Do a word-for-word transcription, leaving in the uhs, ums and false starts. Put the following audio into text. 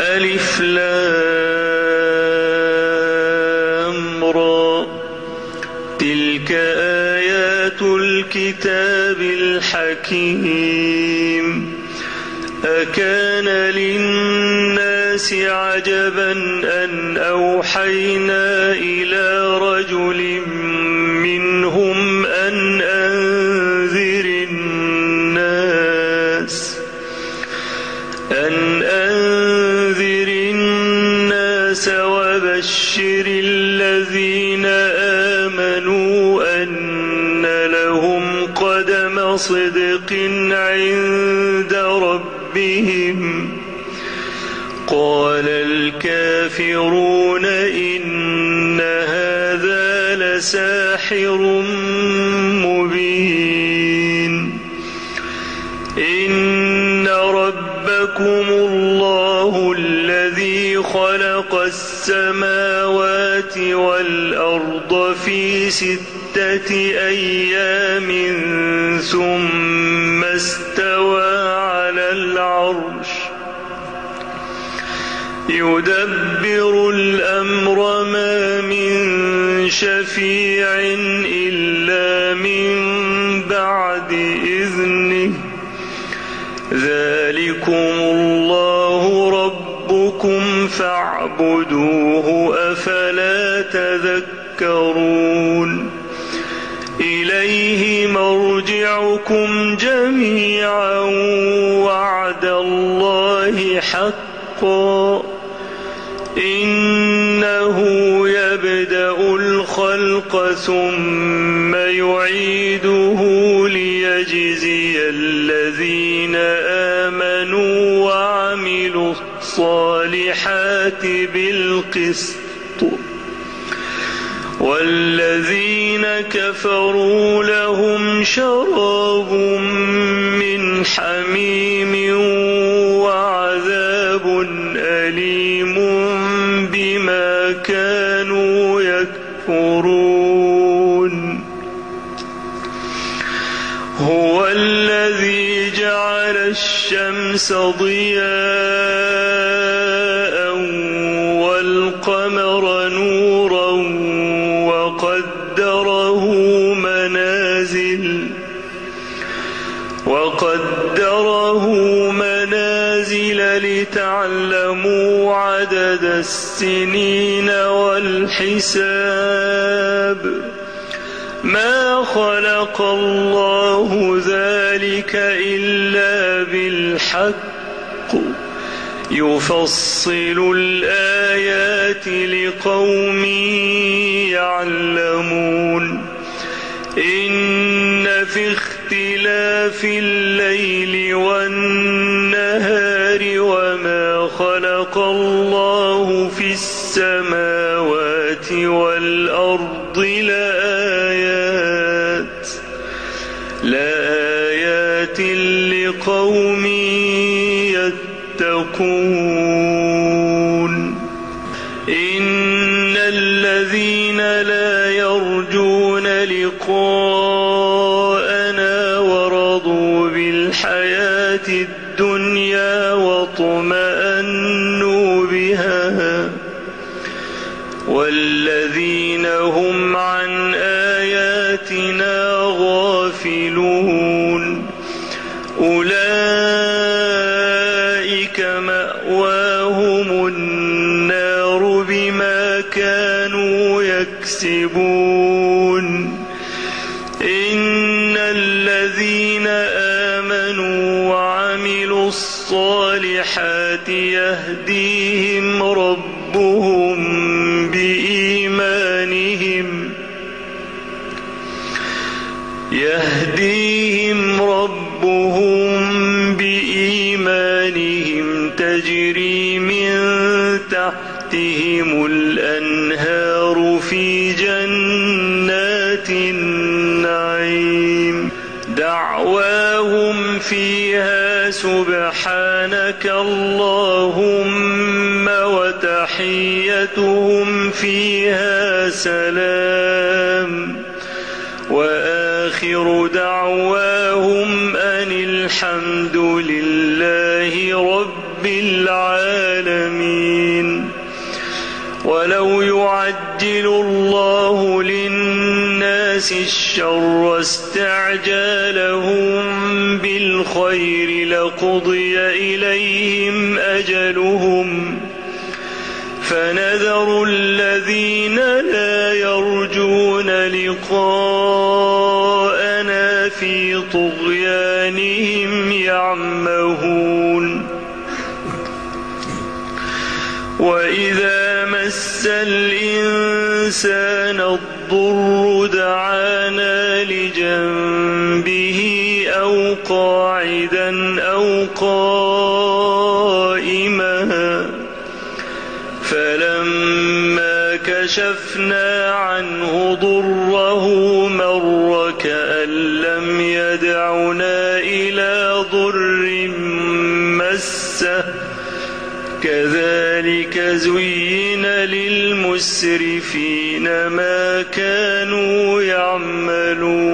ألف لام را تلك آيات الكتاب الحكيم أكان للناس عجبا أن أوحينا إلى رجل منهم أن أنذر الناس أن أنذر الناس وبشر الذين آمنوا أن لهم قدم صدق عند ربهم قال الكافرون إن هذا لساحر مبين إن ربكم الله الذي خلق السماوات والأرض في ستة أيام ثم استوى على العرش يدبر الأمر ما من شفيع إلا من بعد إذنه ذلكم الله ربكم فاعبدوه أفلا تذكرون إليه مرجعكم جميعا وعد الله حقا إنه يبدأ الخلق ثم يعيده ليجزي الذين آمنوا وعملوا الصالحات بالقسط والذين كفروا لهم شراب من حميم وعذاب أليم بما كانوا يكفرون هو الذي جعل الشمس ضياء والقمر نورا وقدره منازل وقدره منازل لتعلموا عدد السنين والحساب ما خلق الله ذلك إلا بالحق يفصل الآيات لقوم يعلمون إن في اختلاف الليل والنهار وما خلق الله في السماوات والأرض لآيات لآيات لقوم يتقون إن الذين لا يرجون لقاءنا ورضوا بالحياة الدنيا واطمأنوا بها والذين هم عن آياتنا غافلون أولئك مأواهم النار بما كانوا يكسبون إن الذين آمنوا وعملوا الصالحات يهديهم ربهم بإيمانهم يهديهم ربهم بإيمانهم تجري من تحتهم الأنهار في جنات النعيم دعواهم فيها سبحانك اللهم وتحيتهم فيها سلام وآخر دعواهم أن الحمد لله رب رب العالمين. ولو يعجل الله للناس الشر استعجالهم بالخير لقضي إليهم أجلهم فنذر الذين لا يرجون لقاءنا في طغيانهم يعمهون. وإذا مس الإنسان الضر دعانا لجنبه أو قاعدا أو قائما فلما كشفنا عنه ضره مر كأن لم يدعنا إلى ضر مسه كذلك زين للمسرفين ما كانوا يعملون.